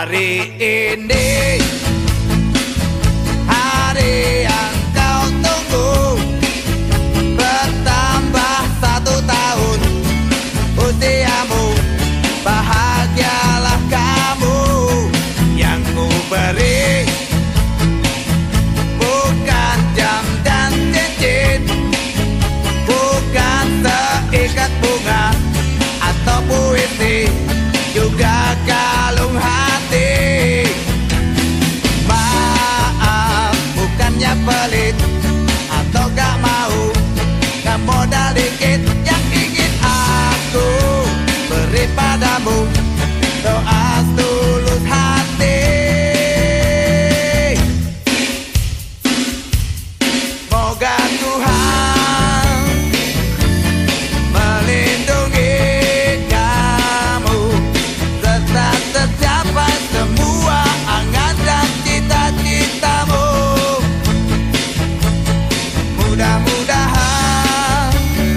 hari ini, hari yang kau tunggu, bertambah 1 tahun usiamu. Bahagialah kamu, yang ku beri bukan jam dan cincin, bukan seikat bunga atau puisi, juga kalung hati. Maaf, bukannya pelit atau gak mau, gak modal dikit yang ingin aku beri padamu, doa tulus hati. Moga Tuhan melindungi kamu, serta tercapai semua angan dan cita-citamu. Mudah-mudahan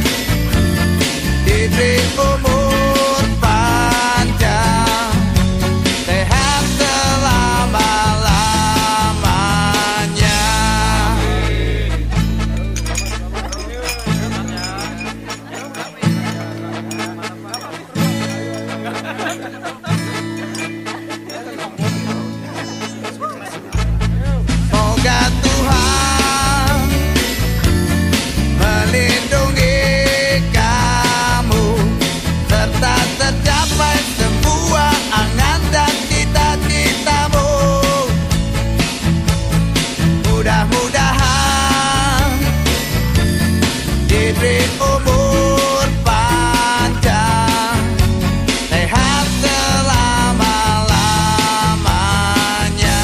diberi umur panjang, sehat selama-lamanya. Moga Tuhan melindungi kamu, serta tercapai semua angan dan cita-citamu. Mudah-mudahan diberi umur panjang, sehat selama-lamanya.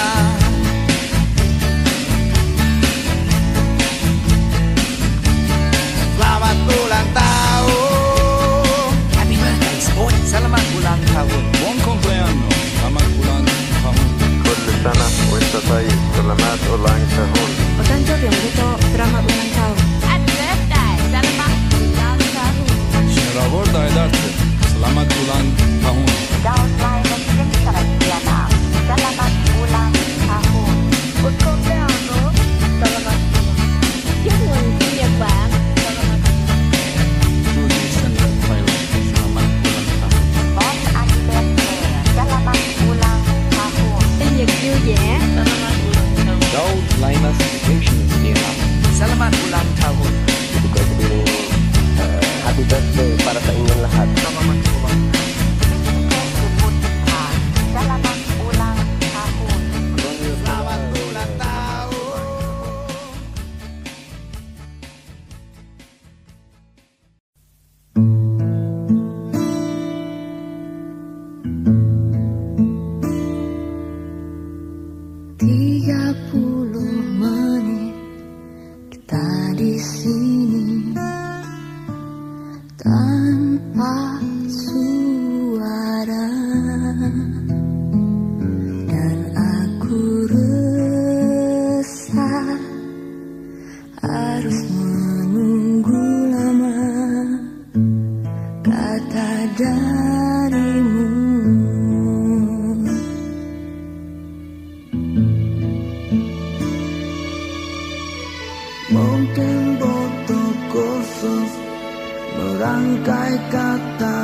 Selamat ulang tahun. Happy birthday, sport. Selamat ulang tahun. Buon compleanno, selamat ulang tahun. Kullu sana wa anta tayyib, selamat ulang tahun. お誕生日おめでとう。Selamat ulang tahun. Happy birthday, selamat ulang tahun. Şeravor Daydartı, selamat ulang tahun. Daud Laila Cristiana, selamat ulang tahun. Buon compleanno, selamat chúc mừng sinh nhật bạn. Judy Sender Thailand, selamat ulang tahun. Bon anniversaire, selamat ulang tahun. Sinh nhật vui vẻ. Selamat ulang tahun. Daud Laimas Cristiana. Selamat ulang tahun. Juga sebelum happy birthday para sa inyong lahat. Selamat ulang tahun. Selamat ulang tahun. Menit kita di sini tanpa suara, dan aku resah harus menunggu lama kata darimu. Mungkin botol kosong merangkai kata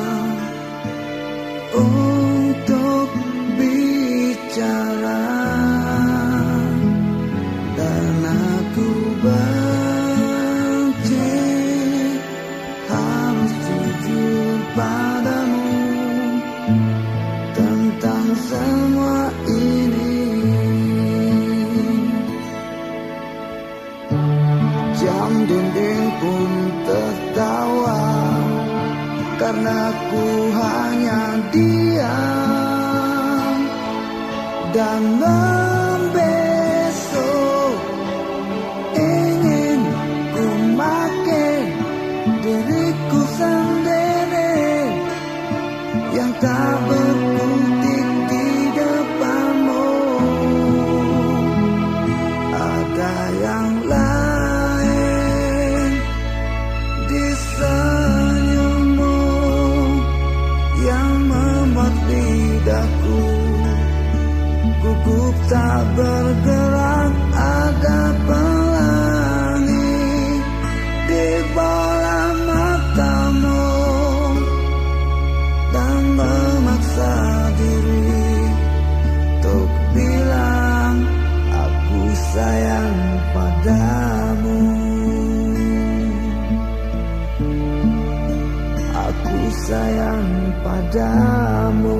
untuk bicara, dan aku benci harus jujur padamu tentang semua ini. Jam dinding pun tertawa karena ku hanya diam dan membesok. Ingin ku makin diriku sendiri yang tak berkutik di depanmu. Ada yang lain di senyummu yang membuat lidahku gugup tak bergerak, ada pelangi di bola matamu dan memaksa diri untuk bilang aku sayang padamu. Aku sayang padamu.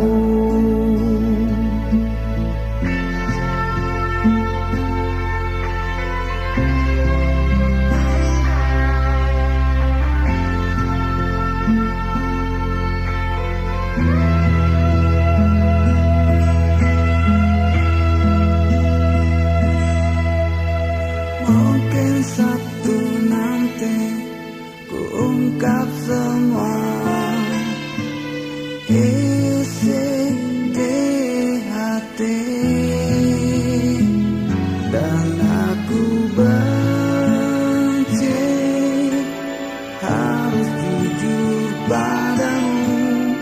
Mungkin satu nanti ku ungkap semua isi di hati, dan aku benci harus jujur padamu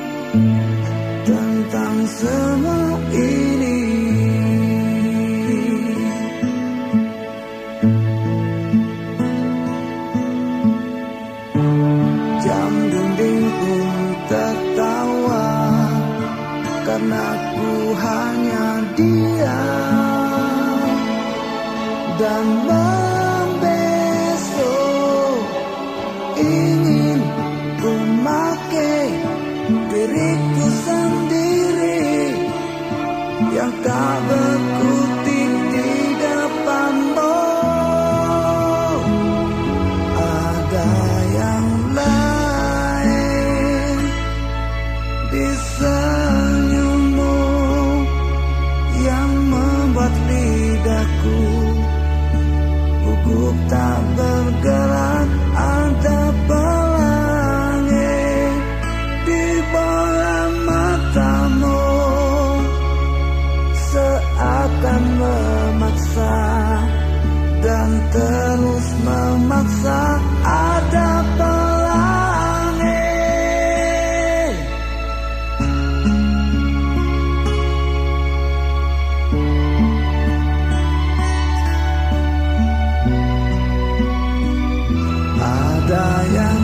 tentang semua ini. Jam dinding pun tertawa karena ku hanya diam dan membesok. Ingin ku make diriku sendiri yang tak berkutik di depanmu. Ada yang lain di senyummu yang membuat lidahku gugup tak bergerak. Ada pelangi di bola matamu seakan memaksa dan terus memaksa. Ada pelangi. Ada yang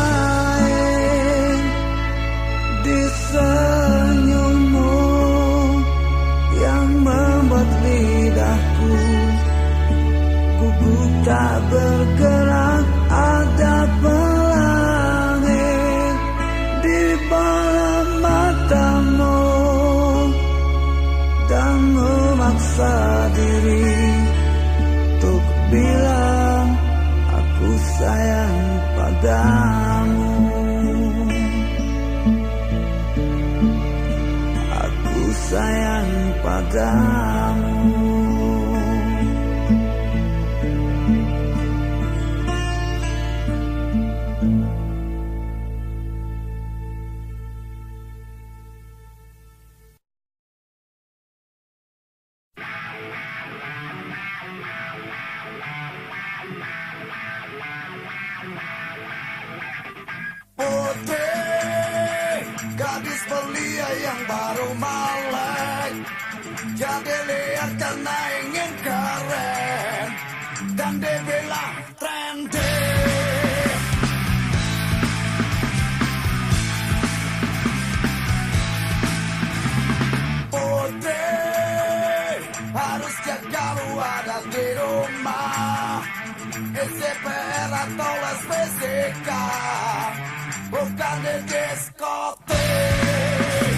lain di senyummu yang membuat lidahku gugup tak bergerak. Ada pelangi di bola matamu dan memaksa diri untuk bilang aku sayang padamu. Aku sayang padamu. Putih, gadis belia yang baru melek, yang dilihat karena ingin keren dan dibilang trendy. Putih, harus jaga lu ada di rumah, isi PR atau les fisika, bukan di diskotik.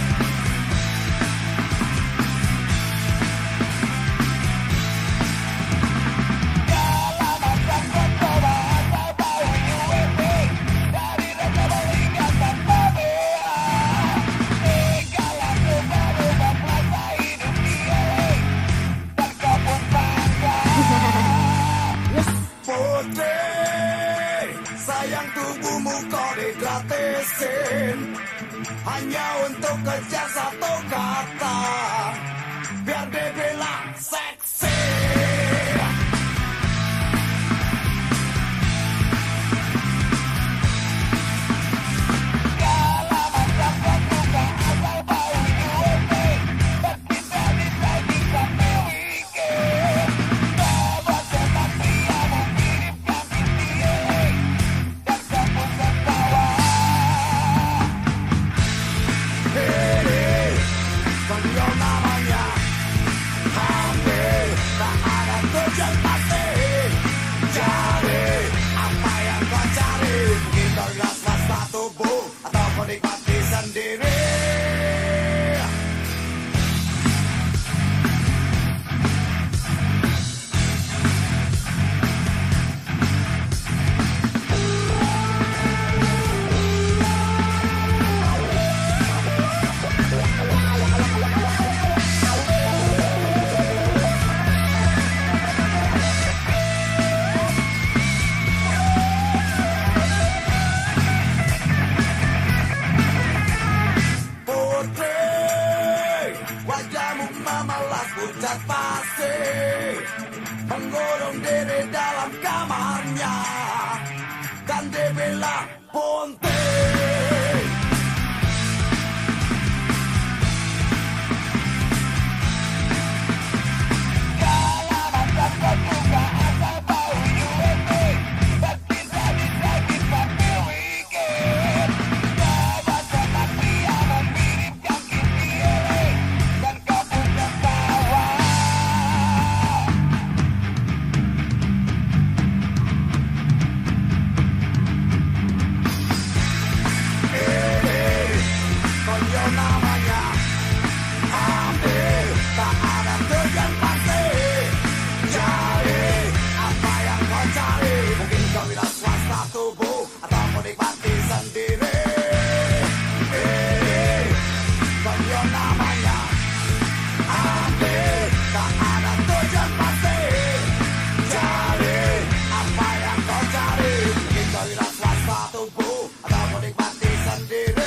Kalau macam kau bahasa bau UMP, dari rasa balikan tanpa bea. Kalau aku baru berpuasa hidup di LA, dan kau pun bangga. Putih, sayang tubuhmu kau digratisin hanya untuk kejar satu kata, biar dibilang seksi. Kalau macam kau suka asal bau UMP, dan kita bisa sendiri. Pucat pasti mengurung diri dalam kamarnya dan dibilang bunting. Dalam mata juga ada bau USD dan bisa kita miliki. Bawa teman dia mengirimkan kiri dan kamu tertawa. Konyo namanya ambil, tak ada tujuan pasti. Cari apa yang kau cari. Mungkin kau bilang swasta tubuh atau menikmati sendiri. Konyo namanya ambil, tak ada tujuan pasti. Cari apa yang kau cari. Mungkin kau bilang swasta tubuh atau menikmati sendiri.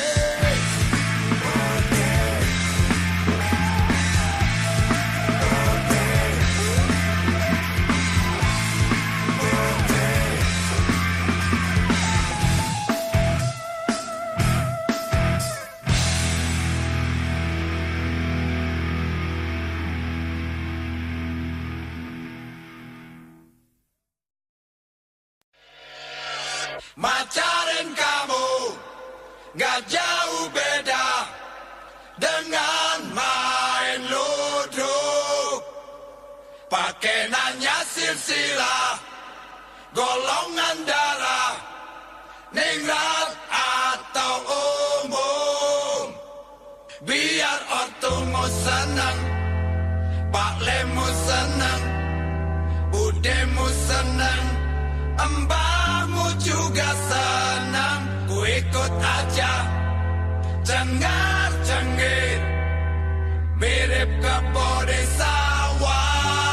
Macarin kamu gak jauh beda dengan main ludruk. Pakai nanya silsilah golongan darah, ningrat atau umum. Biar ortumu seneng, Pak Lemu seneng, budemu seneng, mbahmu juga senang. Ku ikut aja, cengar-cengir, mirip kebun sawah.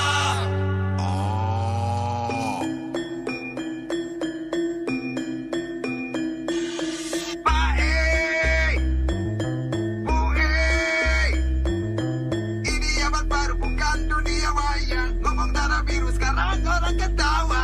Baik, Bu, ini abad baru bukan dunia wayang. Ngomong darah biru sekarang orang ketawa.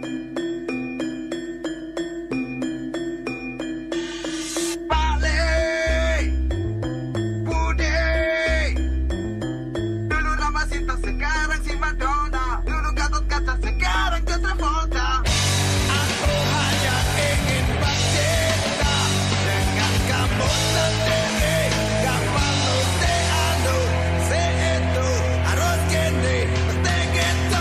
Sekarang si Madonna, dulu Gatot Kaca, sekarang ke Travolta. Aku hanya ingin bercinta dengan kamu sendiri. Gak perlu anu, itu harus gini, mesti gitu.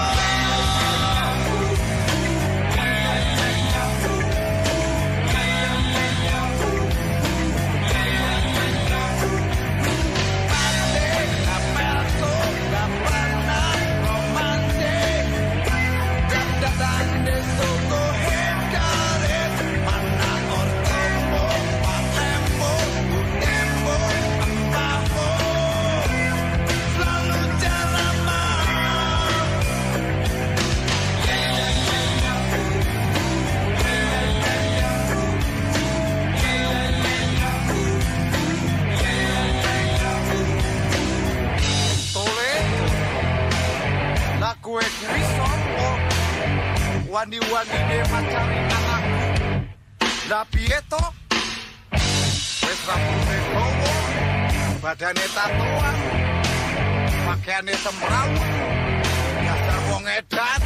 Kue krison kok wani-wani de macarin anakku. Tapi itu wes rambutnya kowo, badannya tatoan, pakaiannya semrawut, dasar wong edan.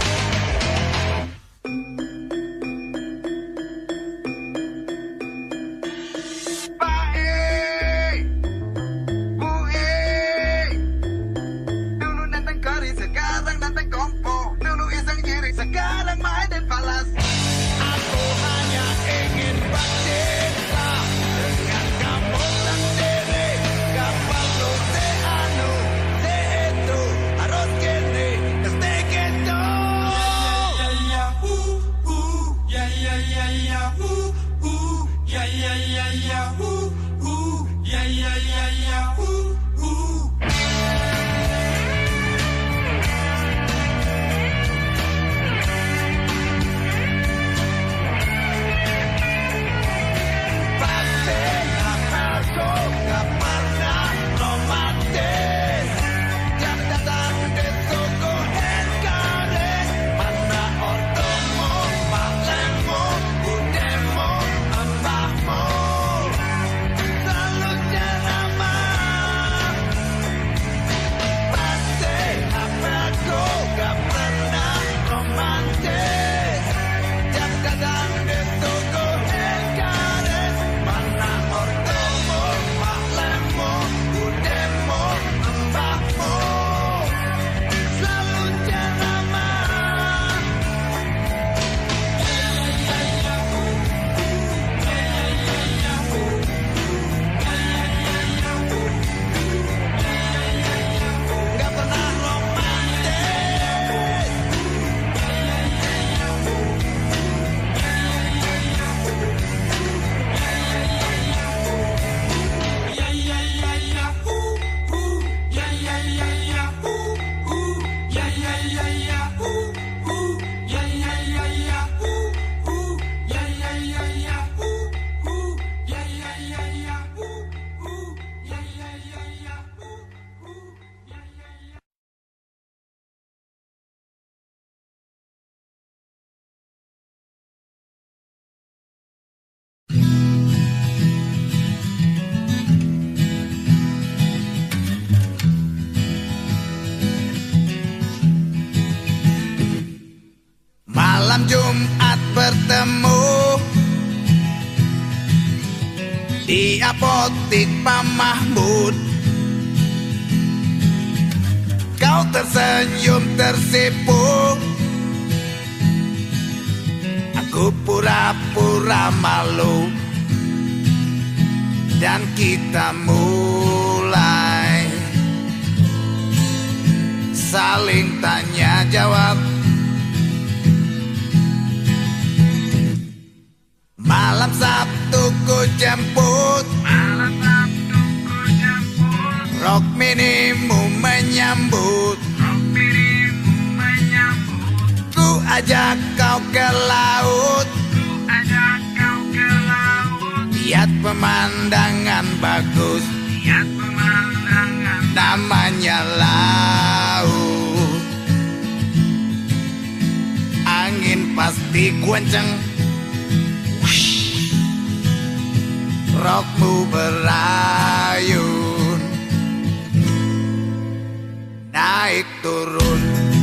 Sekarang main dan balas. Aku hanya ingin bercinta dengan kamu di apotik Pak Mahmud. Kau tersenyum tersipu, aku pura-pura malu, dan kita mulai saling tanya jawab. Malam Sabtu ku jemput, rok minimu menyambut, ku ajak kau ke laut, lihat pemandangan bagus, namanya laut. Angin pasti kenceng, rokmu berayun, naik turun.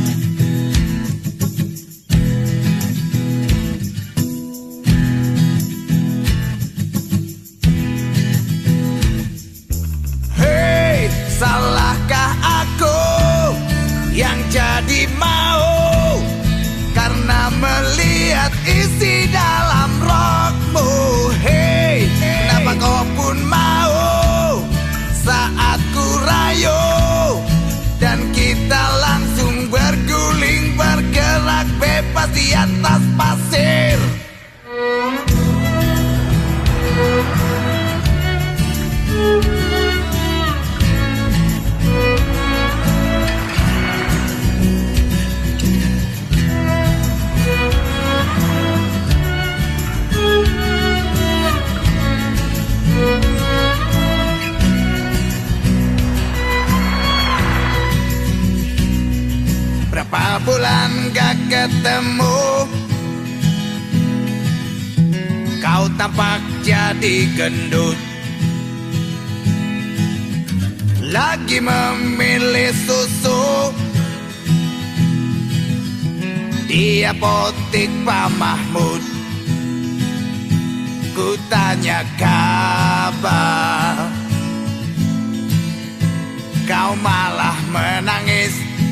Hei, salahkah aku yang jadi mau karena melihat isi dalam rokmu? Hei, kenapa kau pun mau saat ku rayu, dan kita langsung berguling bergerak bebas di atas pasir. Berapa bulan gak ketemu, kau tampak jadi gendut, lagi memilih susu di apotik Pak Mahmud. Ku tanya kabar, kau malah menangis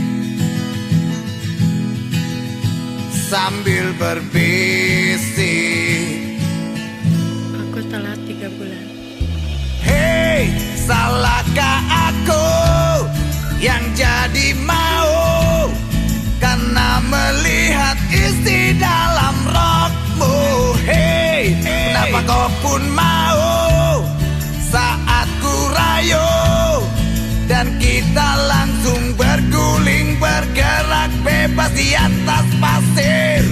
sambil berbisik, Aku telat 3 bulan. hei, salahkah aku yang jadi mau karena melihat isi dalam rokmu? Hei, kenapa kau pun mau saat ku rayu, dan kita langsung berguling bergerak bebas di atas pasir.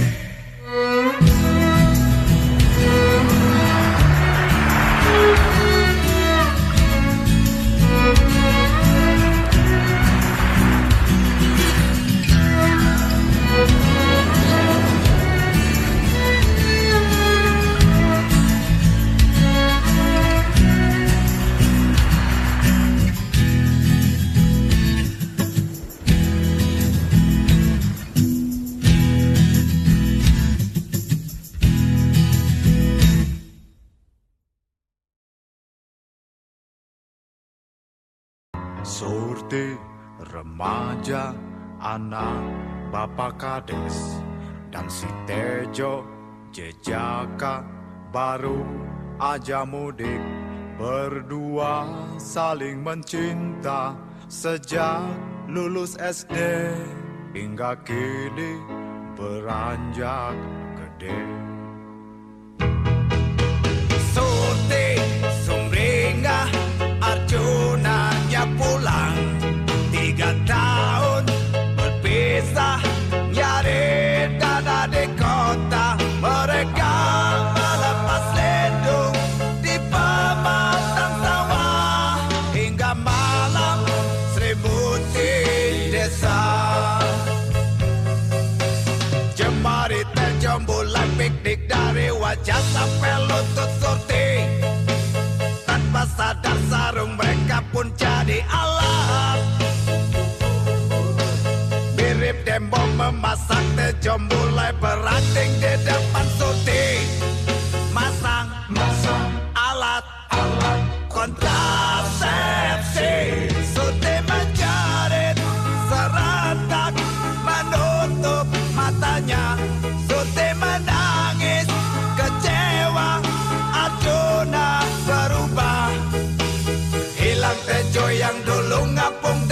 Surti, remaja, anak, bapak kades, dan si Tejo, jejaka, baru aja mudik. Berdua saling mencinta sejak lulus SD hingga kini beranjak gede. Surti, Sumringah, Arjunanya pulang, 3 tahun berpisah, nyari dana di kota. Mereka melepas lindung di pematang sawah hingga malam selimuti desa. Jemari terjembulan piknik dari wajah sampai lutut Surti. Tanpa sadar sarung mereka pun jadi alat. Mirip dembong memasak, Tejo mulai beracing di depan Surti. Masang alat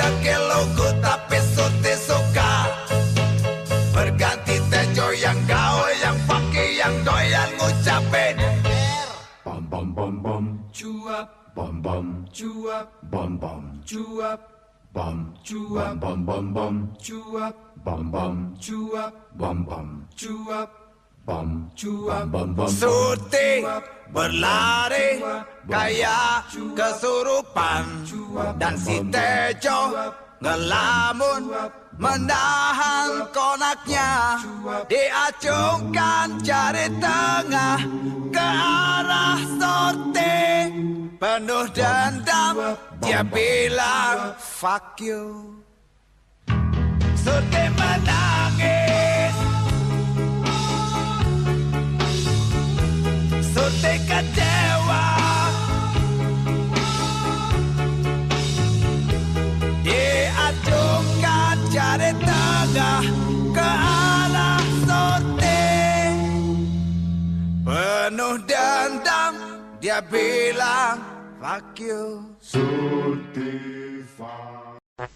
ke logo tapi sote suka. Berganti tejo yang gawe, yang pakai, yang doyan ngucapin. Bom bom bom bom cuap, bom bom cuap, bom bom cuap, bom cuap, bom bom bom cuap, bom bom cuap, bom bom cuap, bom cuap, bom bom. Suti berlari kayak kesurupan dan si Tejo ngelamun menahan konaknya, diacungkan jari tengah ke arah Surti. Penuh dendam dia bilang fuck you. Surti menangis, Surti kecewa. Diacungkan jari tengah ke arah Surti. Penuh dendam dia bilang fuck you. Surti fuck.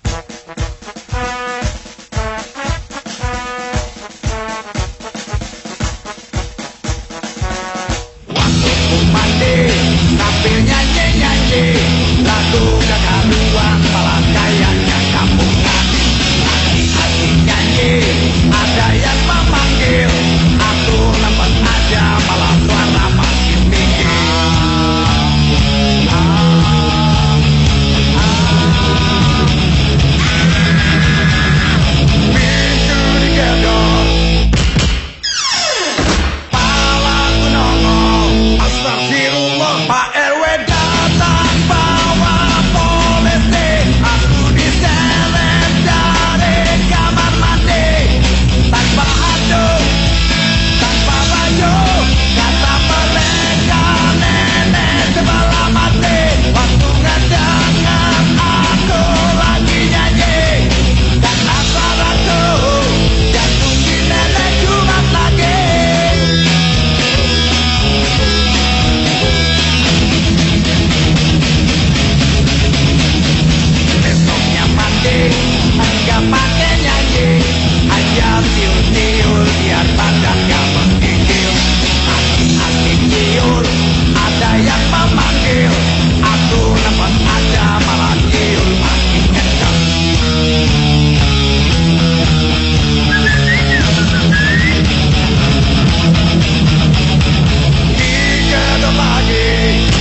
Waktu mandi sambil nyanyi-nyanyi lagu kekaruan malah kayaknya kampungan. Hati-hati nyanyi ada yang memanggil, aku lempat aja malah suara makin tinggi. Pintu digedor, palaku nongol, astagfirullah. Pak RW datang bawa polisi, aku diseret dari kamar mandi tanpa handuk, tanpa baju. Kata mereka nenek sebelah mati waktu ngedengar aku lagi nyanyi. Dan asaraku jatuh di nenek Jumat lagi. Besoknya mandi enggak pakai nyanyi, aja tiul-tiul biar badan gak menggigil. Hati-hati tiul ada yang memanggil, aku lempat aja malah tiul makin kencang. Digedor lagi,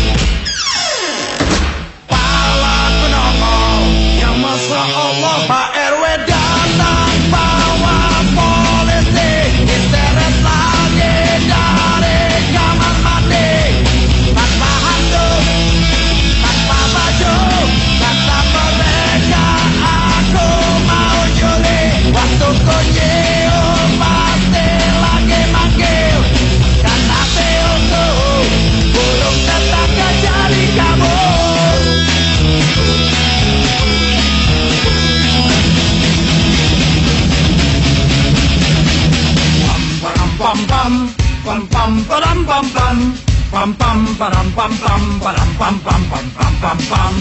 palaku nongol, ya masya Allah. Pak RW datang bawa polisi, diseret lagi dari kamar mandi tanpa handuk, tanpa baju. Kata mereka aku mau nyuri, waktu ku nyium pasti lagi manggil. Karena tiulku burung tetangga jadi kabur. Pam pam pam pam pam pam pam pam pam pam pam pam pam pam pam pam pam pam pam.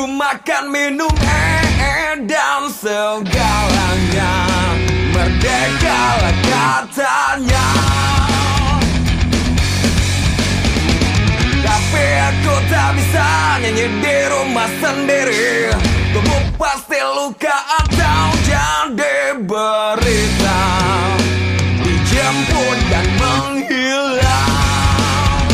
makan, minum, dan segalanya. Merdeka lah katanya. Tapi aku tak bisa nyanyi di rumah sendiri. Tubuh pasti luka atau jadi berita, dijemput dan menghilang.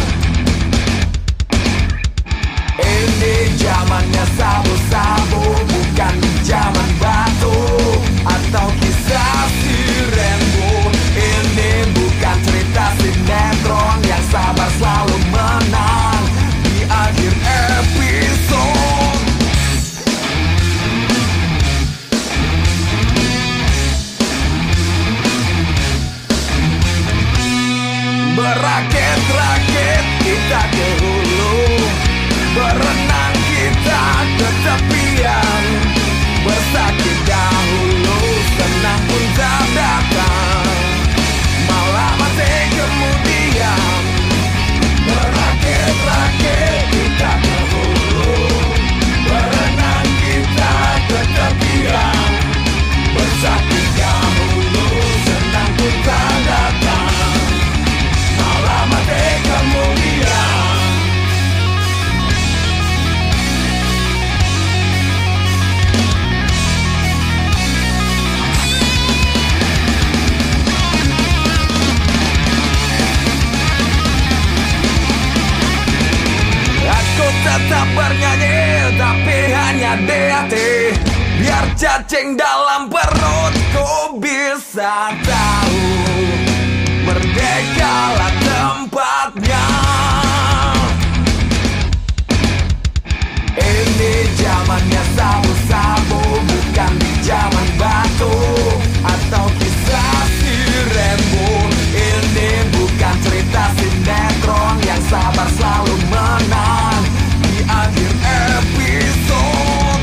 Ini zamannya sabu-sabu, bukan zaman batu atau kisah si Rembo. Ini bukan cerita sinetron yang sabar selalu menang di akhir episode. Berakit-rakit kita ke hulu, berenang kita ke tepian, bersakit dahulu, senang pun tak datang, malah mati kemudian. Berakit-rakit kita ke hulu, berenang kita ke tepian, bersakit dahulu, senang pun tak datang, malah mati kemudian. Aku tetap bernyanyi, tapi hanya di hati, biar cacing dalam perutku bisa tahu merdekalah tempatnya. Ini zamannya sabu-sabu, bukan zaman batu atau kisah si Rembo. Ini bukan cerita sinetron yang sabar selalu menang di akhir episode.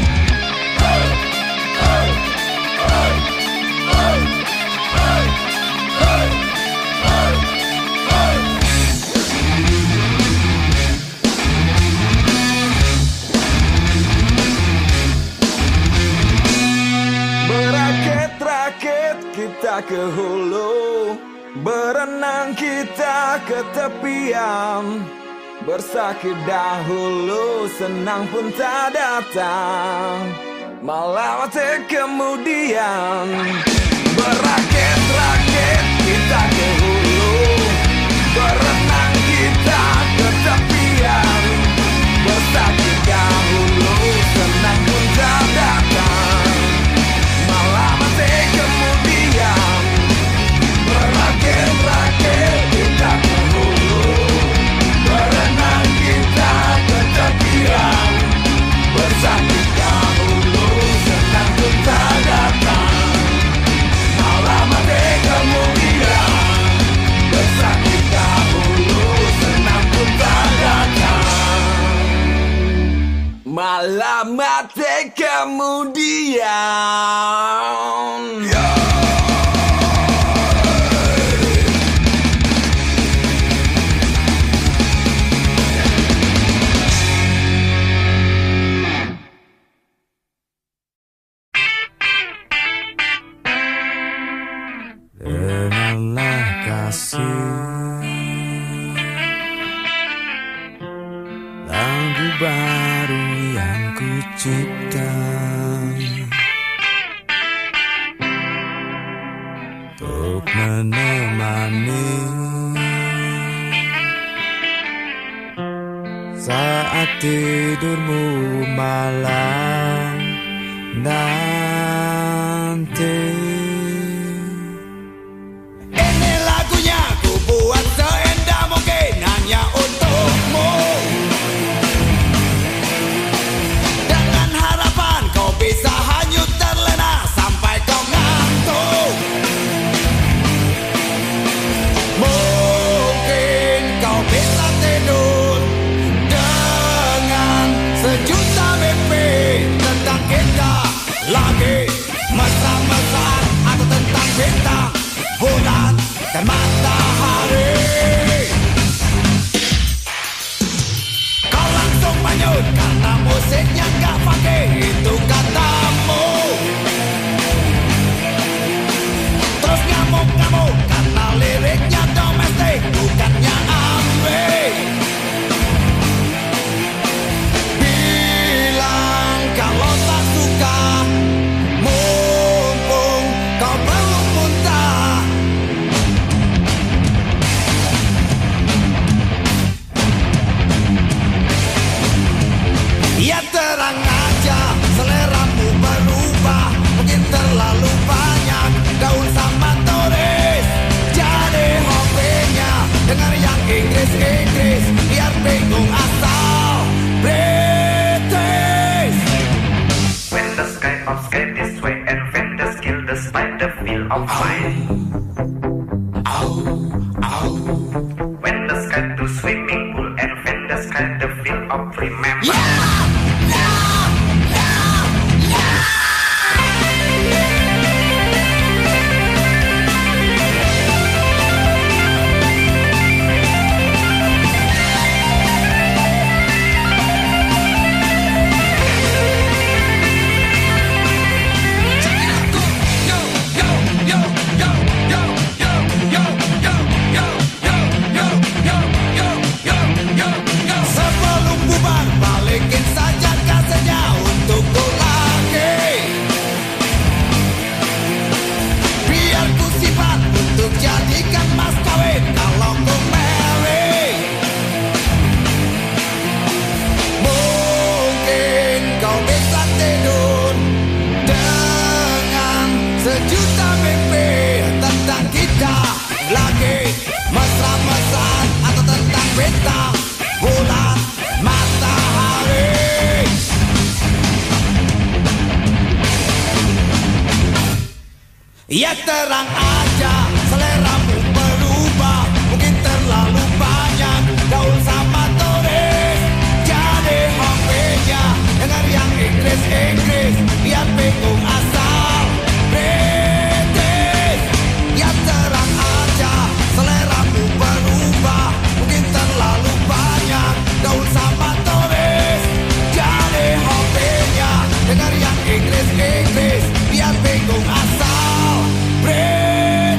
Berakit-rakit kita ke hulu, berenang kita ke tepian, bersakit dahulu, senang pun tak datang, malah mati kemudian. Berakit-rakit kita ke hulu, berenang kita ke tepian, bersakit dahulu, senang pun tak datang, malah mati kemudian. Berakit-rakit kita ke hulu, berenang kita ke tepian, bersakit dahulu, senang pun tak datang, malah mati kemudian. Bersakit dahulu, senang pun tak datang, malah mati kemudian. Dengarlah kasih, lagu baru yang ku cipta, untuk menemani saat tidurmu malam nanti. Ini lagunya ku buat seindah mungkin hanya untukmu, dengan harapan kau bisa hanyut terlena sampai kau ngantuk. Mungkin kau bisa tidur dengan sejuta mimpi tentang kita lagi, mesra-mesraan atau tentang bintang, bulan, dan matahari. Kau langsung manyut karena musiknya gak funky, itu katamu. Terus ngamuk-ngamuk karena liriknya domestik, bukannya ambil. Bilang kalau tak suka, mumpung kau belum muntah. Ya terang aja, seleramu berubah. Mungkin terlalu banyak gaul sama turis. Jadi hobinya dengar yang Inggris-Inggris, biar bingung asal British. When the sky pops get this way and vendors kill the spider feel of mine. When the sky to swimming pool and vendors kind the feel of remember. Sebelum bubar, balikin saja kasetnya untukku lagi. Biar ku simpan untuk jadikan mas kawin kalau ku marry. Mungkin kau bisa tidur dengan sejuta mimpi tentang kita lagi, mesra-mesraan atau tentang bintang, bulan, matahari. Ya terang aja, seleramu berubah. Mungkin terlalu banyak gaul sama turis. Jadi hobinya dengar yang Inggris-Inggris, biar bingung asal British. Ya terang aja, seleramu berubah. Mungkin terlalu banyak gaul sama turis. Jadi hobinya dengar yang Inggris-Inggris, biar bingung asal British.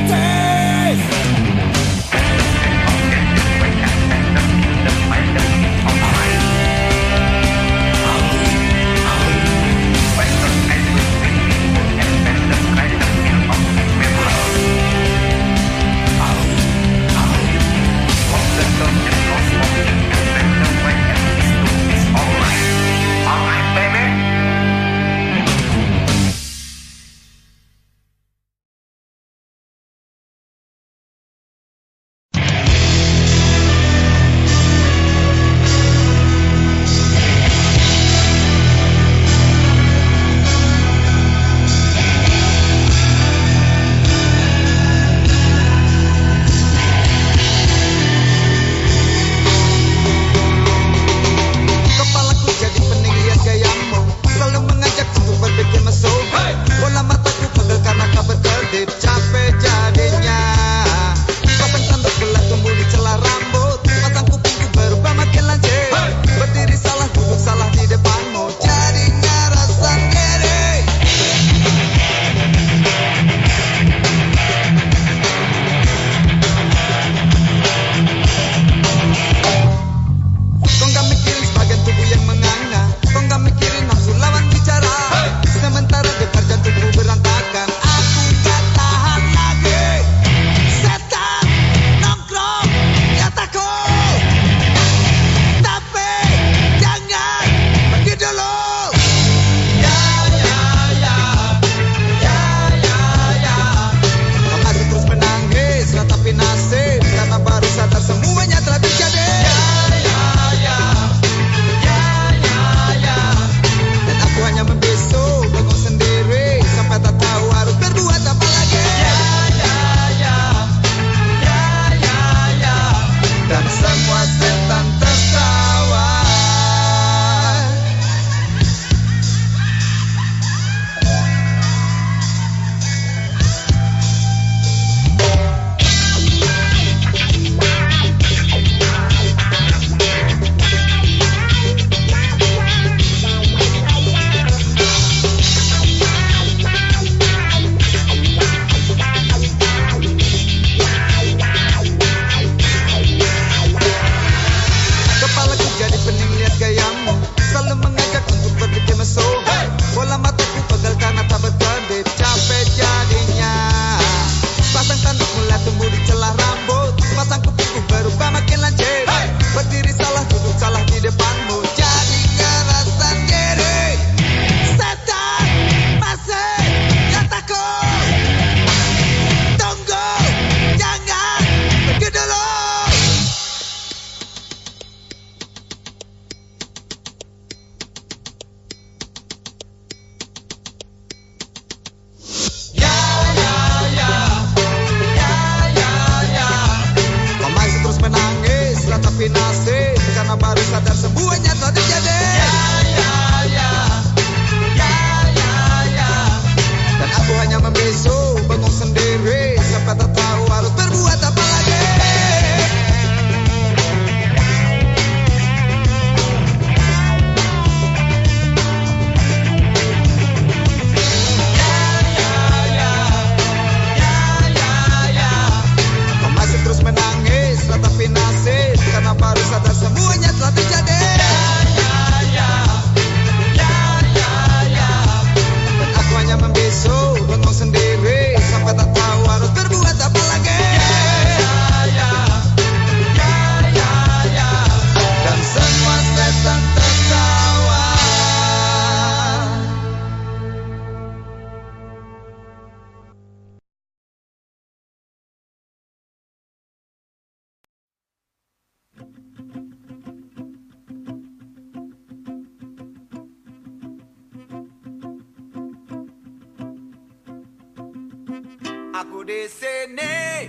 Aku di sini,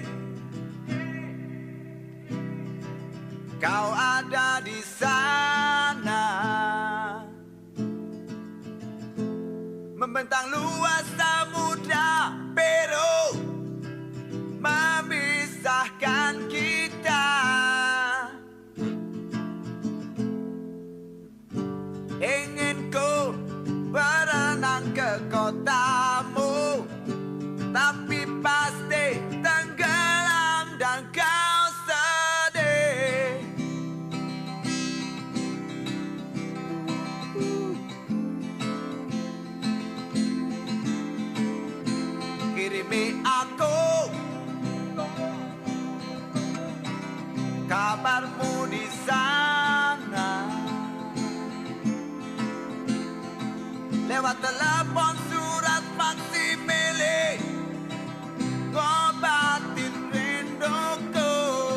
kau ada di sana, membentang luas samudra biru memisahkan kita. Ingin ku berenang ke kotamu, tapi pasti tenggelam dan kau sedih. Kirimi aku kabarmu di sana, lewat telepon, surat, faksimile, ngobatin rinduku.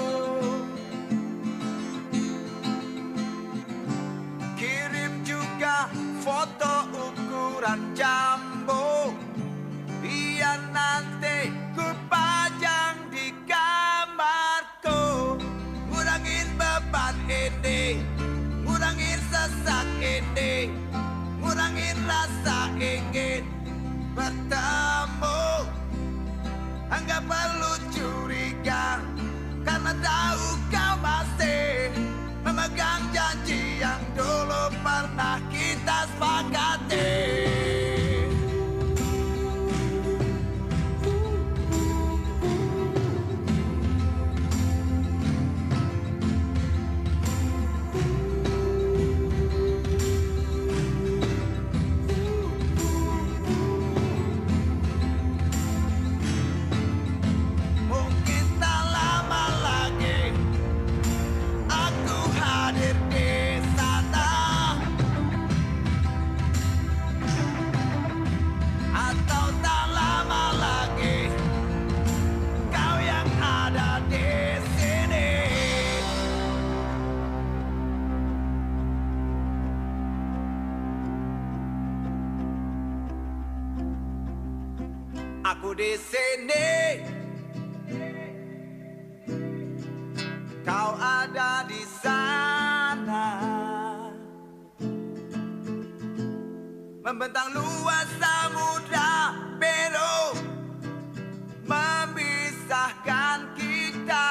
Kirim juga foto ukuran jambu, biar nanti ku pajang di kamarku. Ngurangin beban ini, ngurangin sesak ini, ngurangin rasa ingin bertemu. Enggak perlu curiga, karena tahu kau masih memegang janji yang dulu pernah kita sepakati. Aku di sini, kau ada di sana, membentang luas samudra biru memisahkan kita.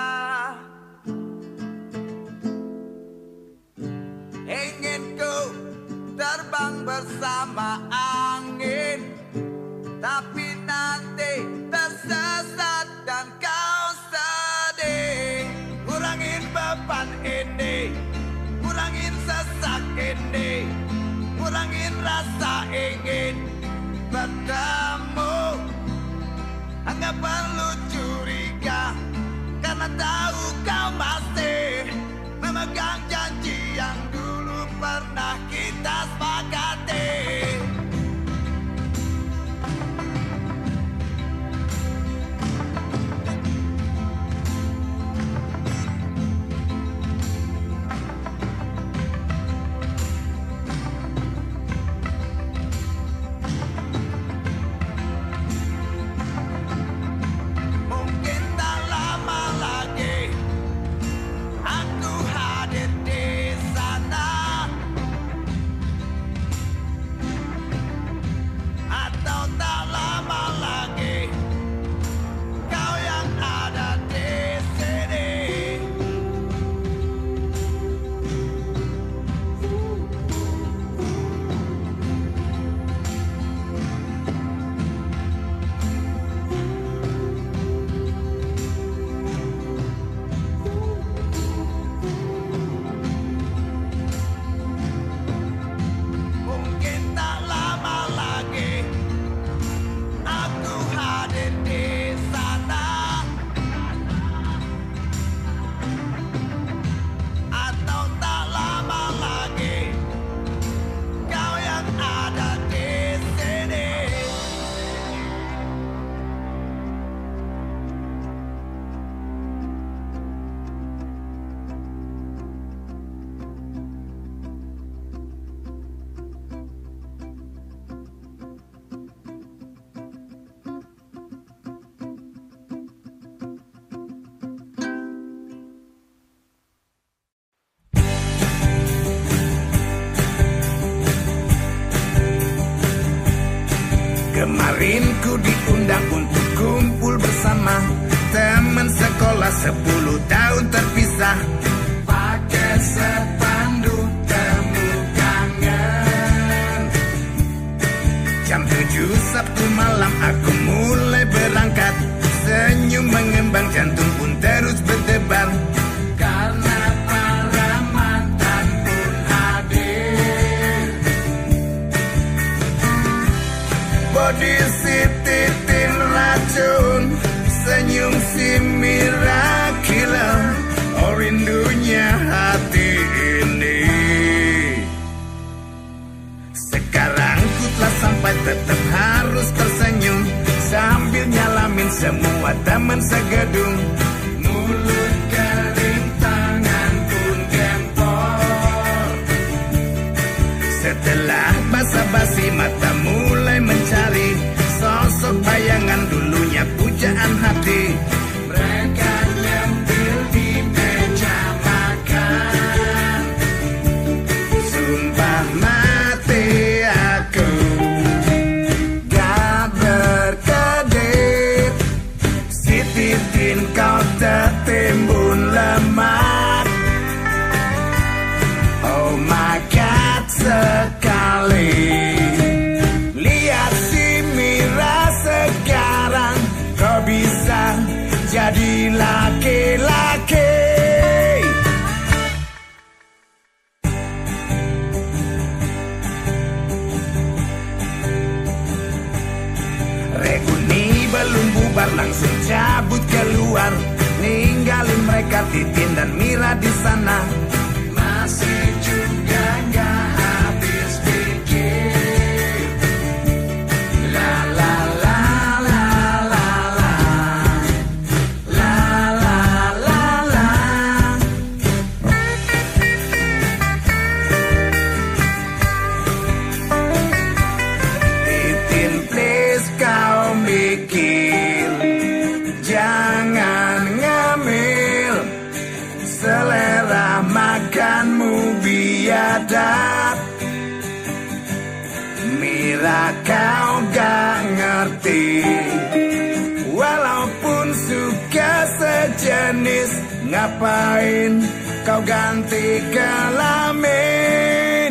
Ingin ku terbang bersama angin, tapi nanti tersesat dan kau sedih. Kurangin beban ini, kurangin sesak ini, kurangin rasa ingin bertemu. Enggak perlu curiga, karena tahu kau masih memegang janji yang dulu pernah kita sepakati. Kemarin ku diundang untuk kumpul bersama teman sekolah 10 tahun terpisah. Pakai spanduk temu kangen. Jam 7 Sabtu malam aku mulai berangkat. Senyum mengembang, jantung pun terus berdebar. Karena para mantan pun hadir. Body si titin racun, senyum si miraculous. Oh rindunya hati ini. Sekarang ku telah sampai, tetap harus tersenyum sambil nyalamin semua teman segedung. Mulut kering, tangan pun gempor. Setelah basa-basi mata mulai mencari sosok bayangan dulunya pujaan hati. Mereka nyempil di meja makan. Sumpah mati aku gak berkedip. Si titin kau tertimbun lemak. Oh my God sekali. Lihat si Mira sekarang, kau bisa jadi laki-laki. Reuni belum bubar langsung cabut keluar, ninggalin mereka Titin dan Mira di sana. Masih juga gak habis pikir. La la la la la la. La la la la. Titin please kau mikir, jangan ngambil. Selera makanmu biadab. Mira kau gak ngerti, walaupun suka sejenis, ngapain kau ganti kelamin?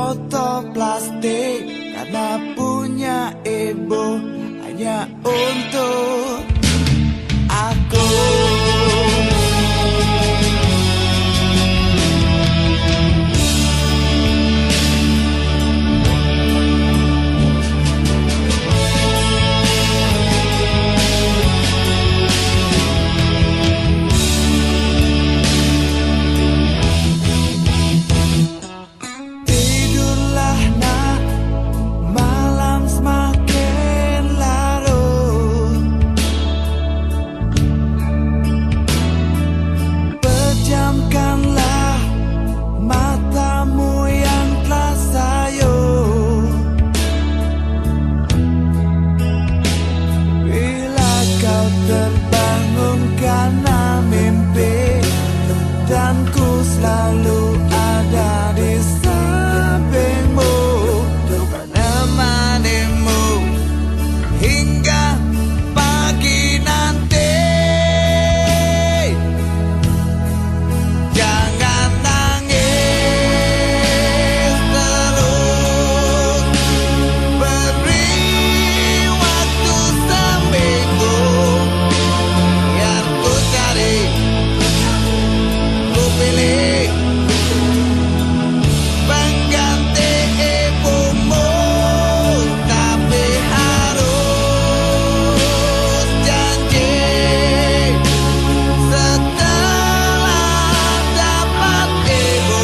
botol plastik karena punya ibu hanya untuk aku. Tidurlah nak, malam semakin larut. Pejamkanlah matamu yang telah sayu. Bila kau terbangun karena mimpi, dan ku selalu ada di sampingmu untuk menemanimu hingga pagi nanti. Jangan nangis terus, beri waktu seminggu biar ku cari, ku pilih pengganti ibumu, tapi harus janji setelah dapat ibu.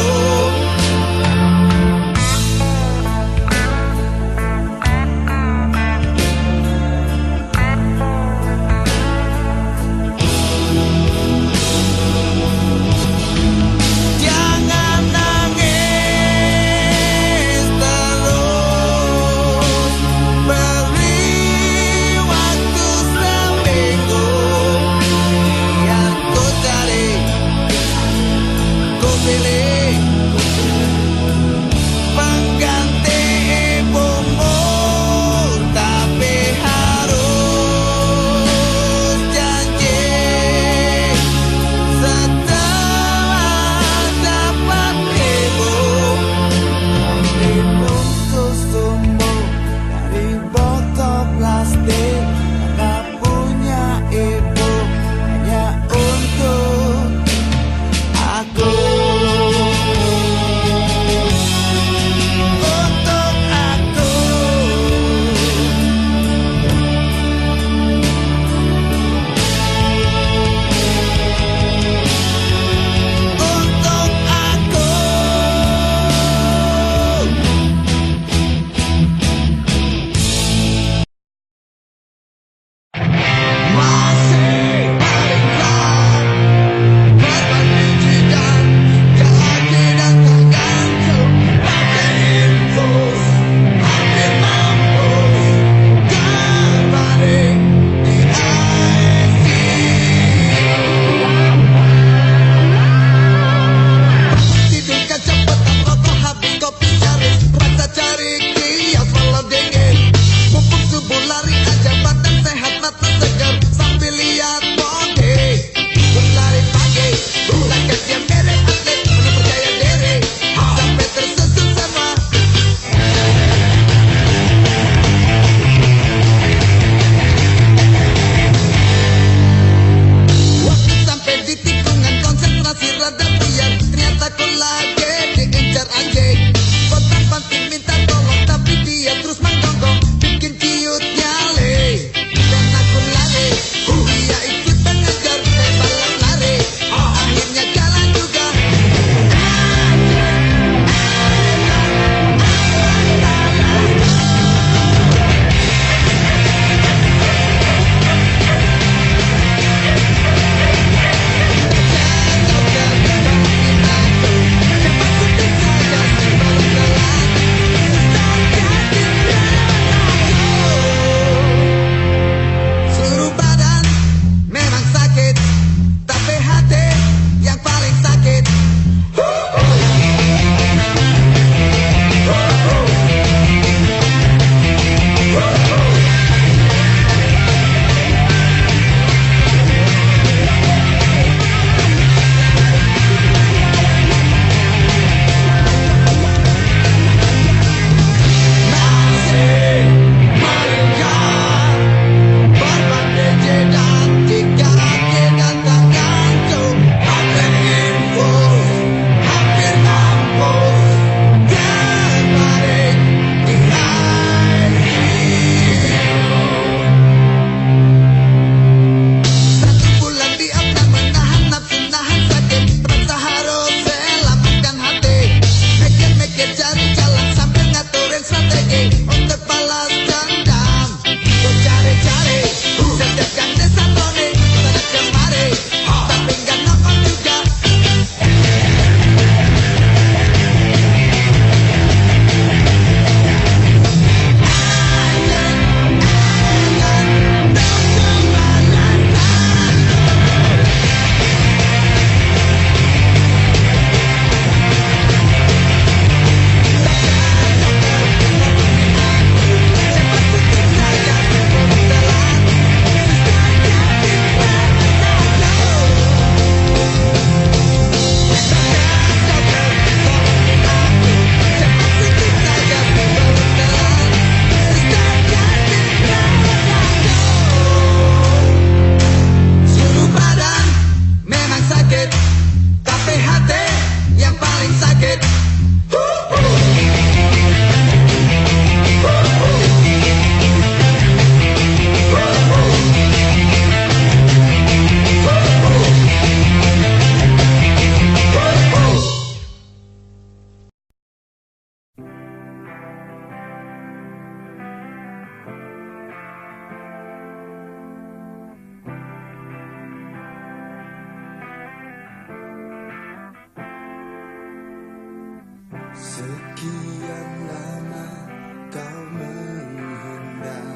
Sekian lama kau menghindar,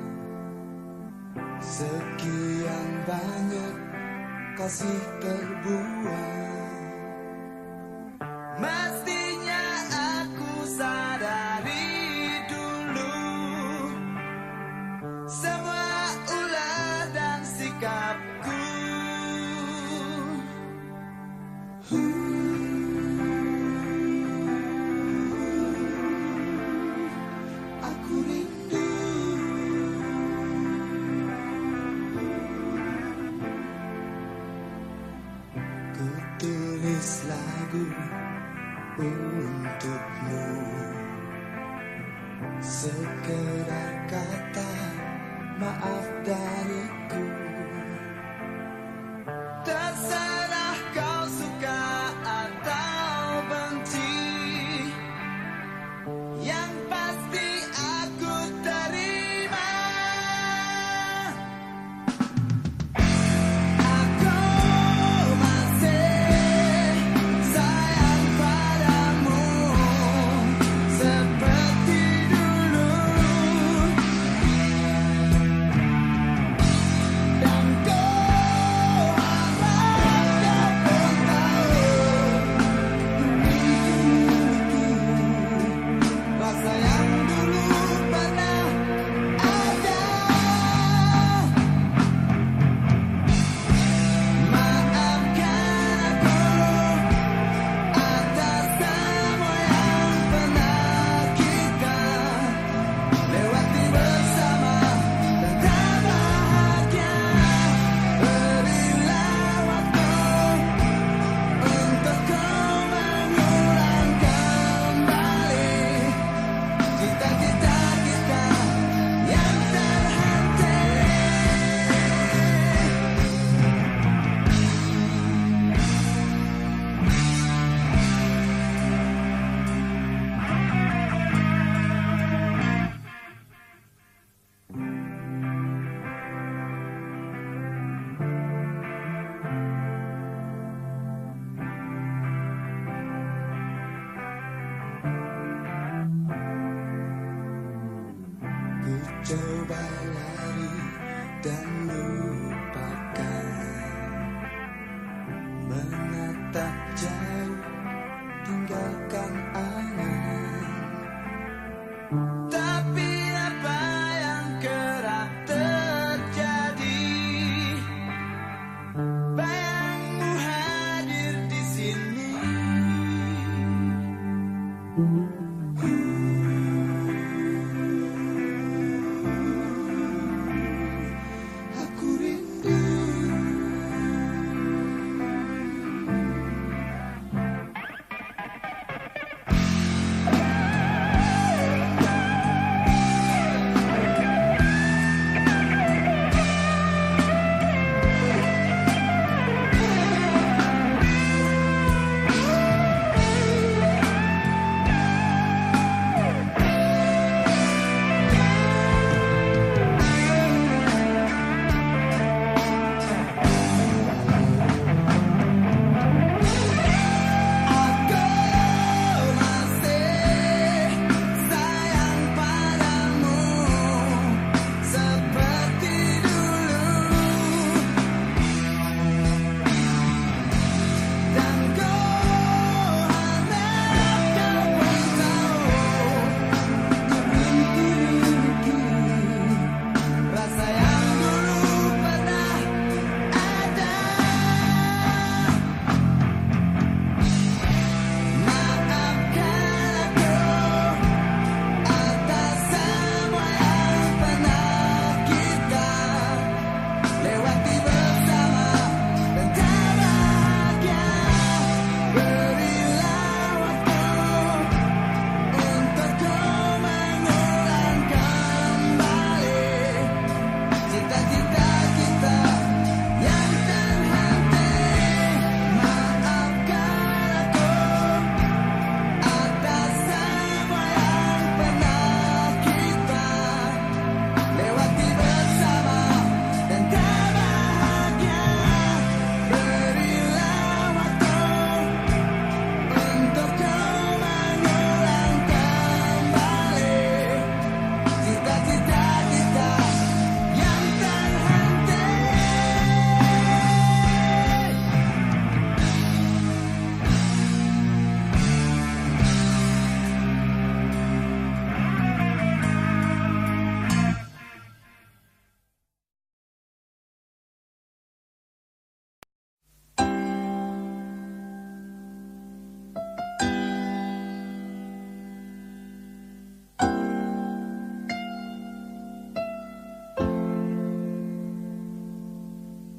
sekian banyak kasih terbuang. Mestinya aku sadari dulu semua ulah dan sikapku. Aku rindu ku tulis lagu untukmu, sekedar kata maaf dariku. Terserah kau suka atau benci, yang pasti aku terima. Aku masih sayang padamu seperti dulu, dan kau harap kau pun tahu rasa yang dulu pernah ada. Maafkan aku atas semua yang pernah kita lewati bersama dan tak bahagia. Berilah waktu untuk kau mengulang kembali cita-cita kita yang terhenti. Ku coba lari dan lupakan, menatap jauh tinggalkan angan. Tapi apa yang kerap terjadi, bayangmu hadir di sini. Aku rindu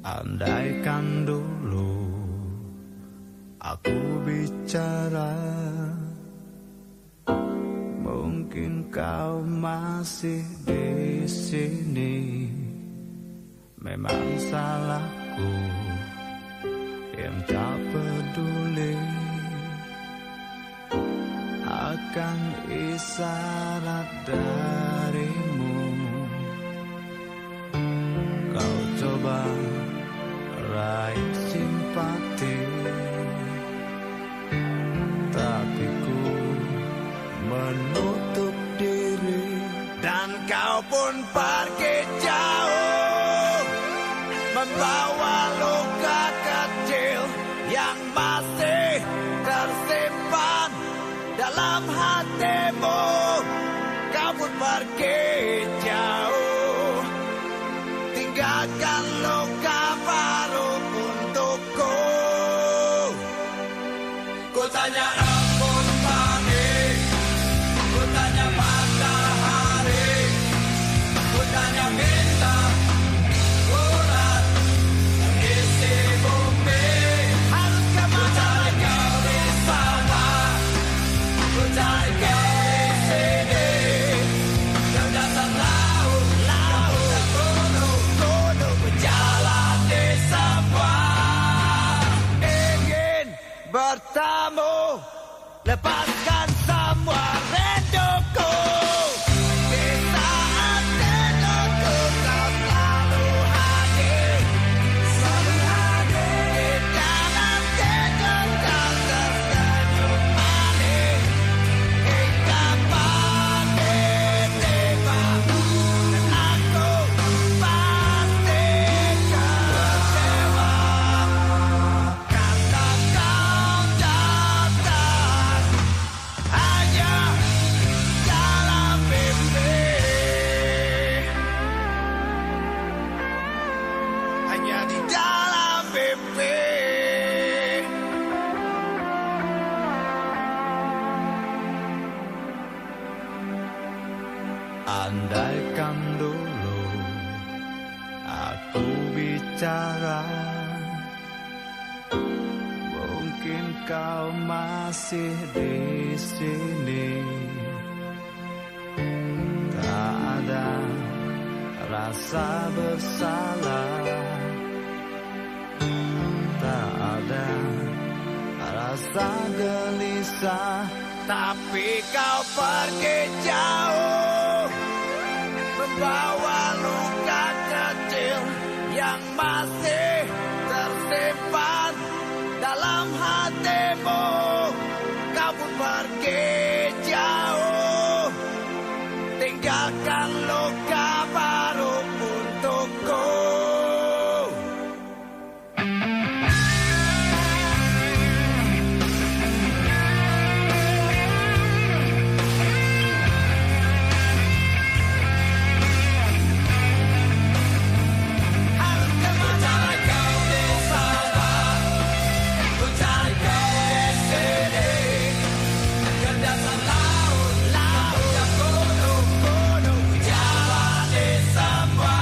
Andaikan dulu aku bicara, mungkin kau masih di sini. Memang salahku yang tak peduli akan isyarat darimu. Kau coba raih simpati, tapi ku menutup diri. Dan kau pun pergi jauh, membawa luka kecil yang masih tersimpan dalam hatimu. Kau pun pergi jauh, tinggalkan luka baru untukku. Ku tanya embun pagi, ku tanya matahari, ku tanya bintang, bulan, isi bumi. Haruskah cari kau di sana, ku cari kau di sini. Kejauhan laut, laut dan gunung, gunung berjalan di semua. Ingin bertemu, lepaskan semua rinduku. Di saat rinduku kau selalu hadir, selalu hadir. Di dalam tidur kau tersenyum manis, hingga pagi tiba dan aku pasti kecewa. Karena kau datang hanya dalam mimpi, hanya di dalam mimpi. Andaikan dulu aku bicara, mungkin kau masih di sini. Tak ada rasa bersalah, tak ada rasa gelisah. Tapi kau pergi jauh, membawa luka kecil yang masih tersimpan dalam hatimu. Kau pun pergi jauh, tinggalkan luka baru untukku. Haruskah cari kau di sana, ku cari kau di sini. Kejauhan laut, laut dan gunung, gunung berjalan di semua.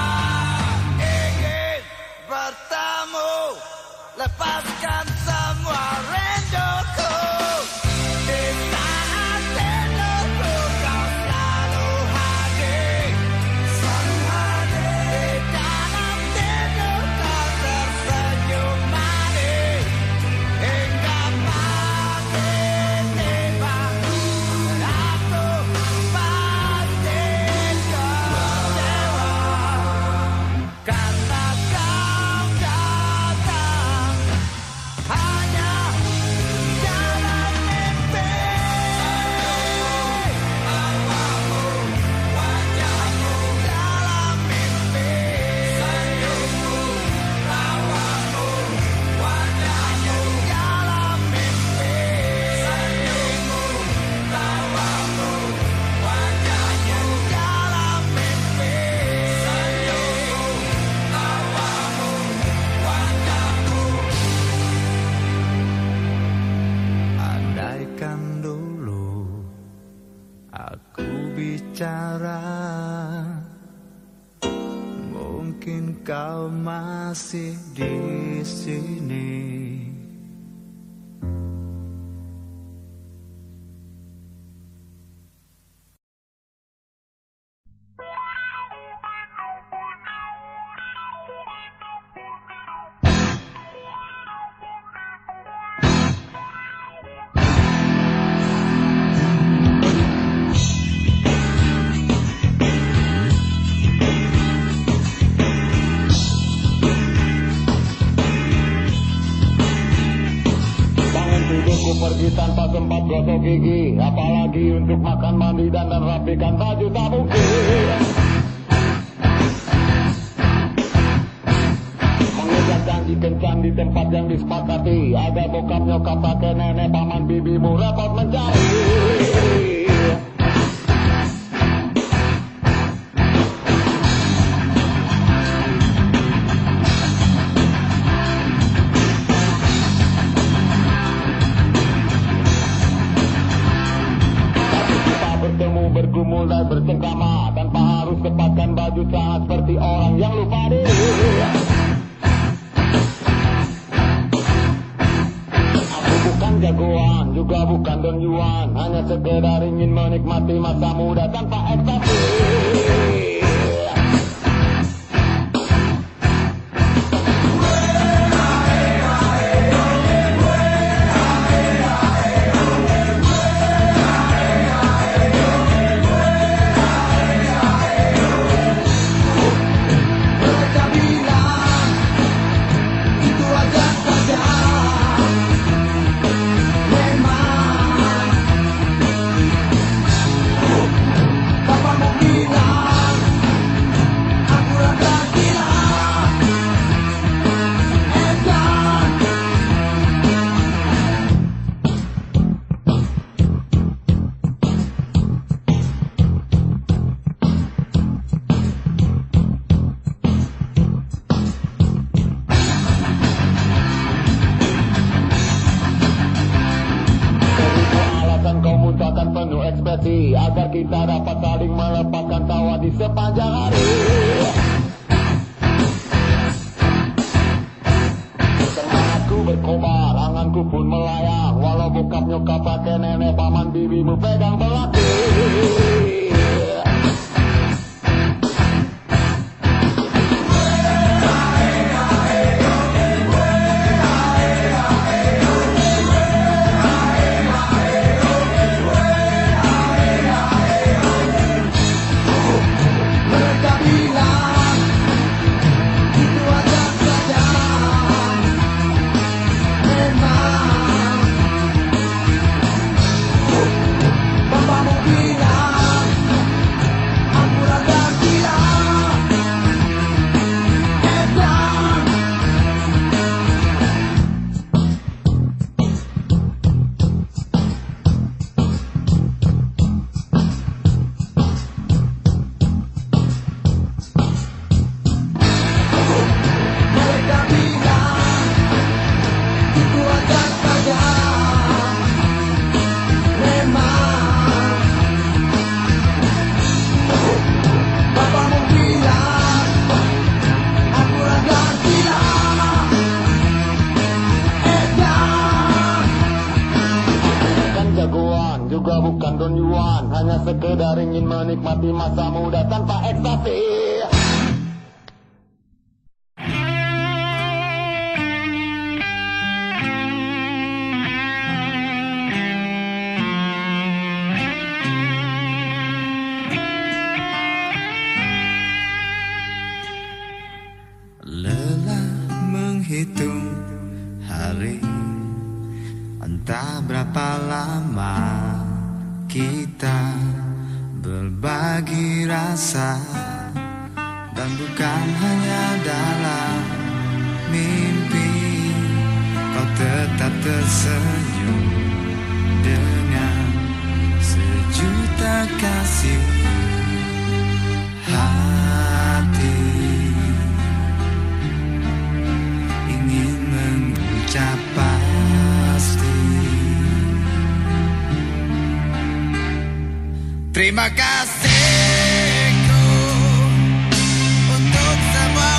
Ingin bertemu, lepaskan semua rinduku. Di saat rinduku kau selalu hadir, selalu hadir. Di dalam tidur kau tersenyum manis, hingga pagi tiba dan aku pasti kecewa. Karena kau datang hanya dalam mimpi. Tawamu, wajahmu dalam mimpi. Senyummu, tawamu, wajahmu dalam mimpi. Senyummu, tawamu, wajahmu dalam mimpi. Senyummu, tawamu, wajahmu. Andaikan dulu aku bicara, mungkin mungkin kau masih di sini. Pergi tanpa sempat gosok gigi, apalagi untuk makan, mandi, dan rapikan baju tak mungkin. Mengejar janji kencan di tempat yang disepakati, agar bokap nyokap kakek nenek paman bibimu repot mencari. Bergumul dan bercengkrama tanpa harus lepaskan baju celana seperti orang yang lupa diri. Aku bukan jagoan, juga bukan Don Juan, hanya sekedar ingin menikmati masa muda tanpa ekstasi. Agar kita dapat saling melepaskan tawa di sepanjang hari. Semangatku berkobar, anganku pun melayang, walau bokap nyokap kakek nenek paman bibimu pegang belati. Bukan Don Juan, hanya sekedar ingin menikmati masa muda tanpa ekstasi. Lelah menghitung hari, entah berapa lama kita berbagi rasa, dan bukan hanya dalam mimpi kau tetap tersenyum dengan sejuta kasih. Hati ingin mengucap pasti terima kasihku untuk semua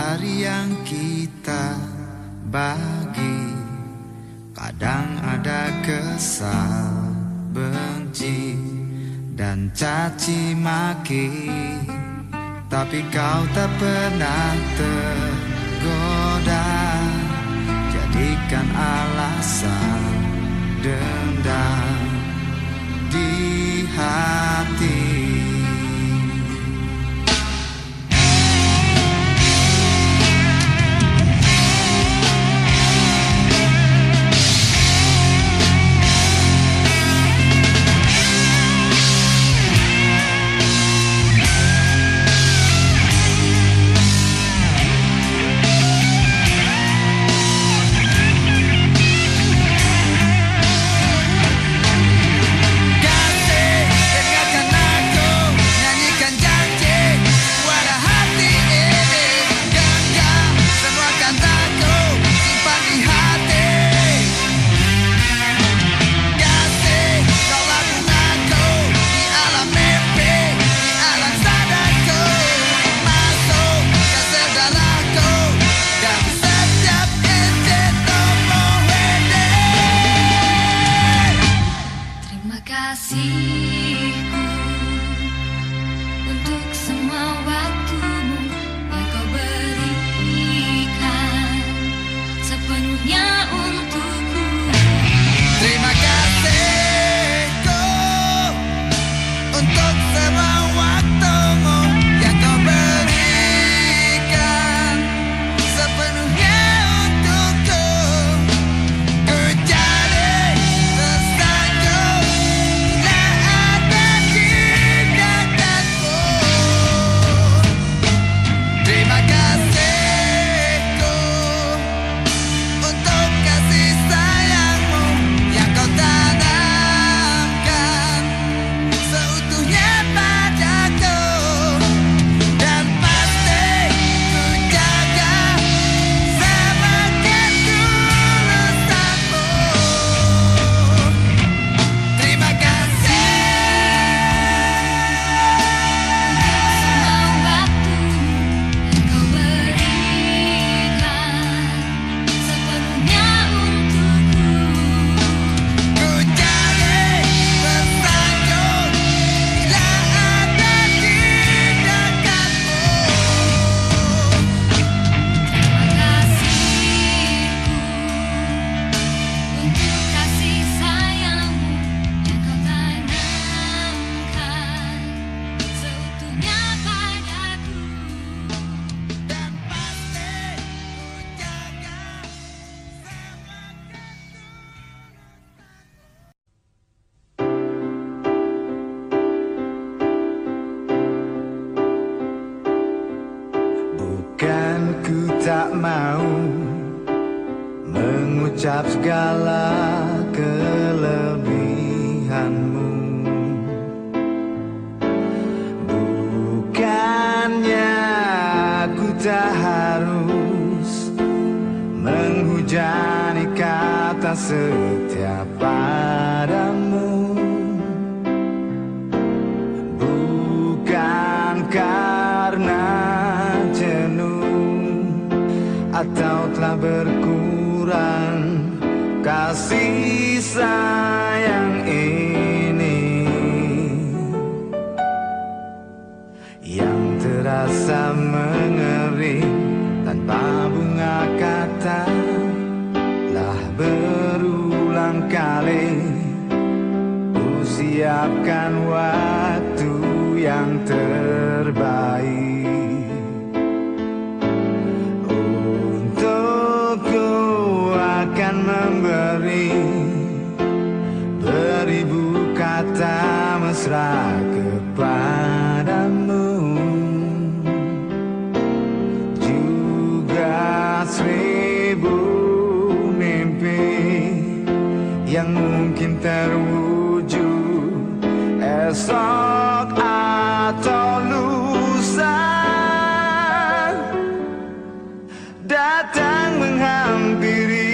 hari yang kita bagi, kadang ada kesal, benci, dan caci maki, tapi kau tak pernah tergoda jadikan alasan dendam di hati. Kasihku untuk semua waktumu yang kau berikan sepenuhnya untukku. Terima kasihku untuk semua waktumu yang kau berikan sepenuhnya untukku. Ku jadi tersangkut tak mau mengucap segala kelebihanmu. Bukannya aku tak harus menghujani kata setia padamu. Bukan karena atau telah berkurang kasih sayang ini yang terasa mengering tanpa bunga kata. Telah berulang kali ku siapkan waktu yang terbaik. Memberi beribu kata mesra kepadamu, juga 1000 mimpi yang mungkin terwujud esok atau lusa datang menghampiri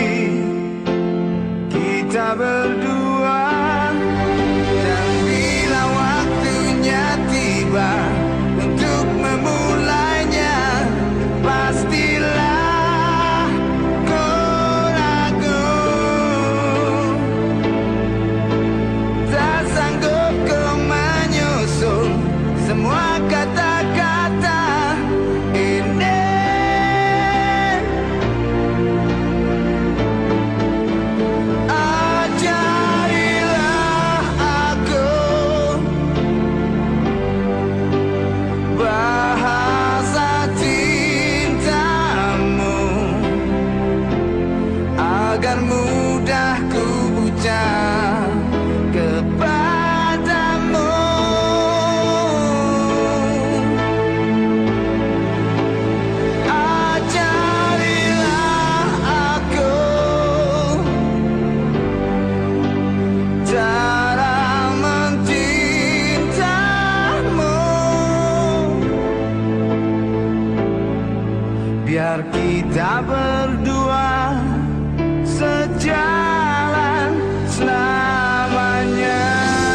kita berdua. Dan bila waktunya tiba untuk memulainya, pasti akan mudah ku ucap kepadamu. Ajarilah aku cara mencintamu, biar kita berdua sejalan selamanya.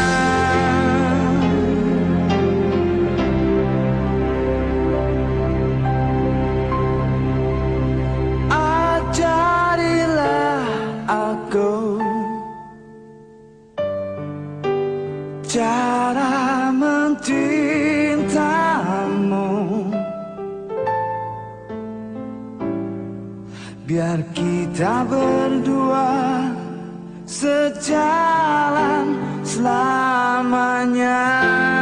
Ajarilah aku cara mencintamu, biar kita berdua sejalan selamanya.